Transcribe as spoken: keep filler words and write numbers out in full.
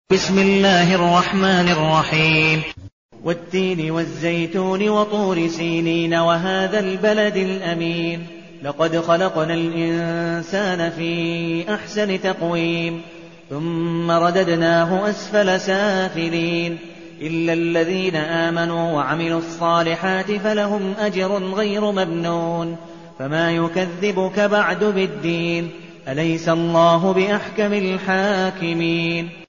بسم الله الرحمن الرحيم والتين والزيتون وطور سينين وهذا البلد الأمين لقد خلقنا الإنسان في أحسن تقويم ثم رددناه أسفل سافلين إلا الذين آمنوا وعملوا الصالحات فلهم أجر غير ممنون فما يكذبك بعد بالدين أليس الله بأحكم الحاكمين.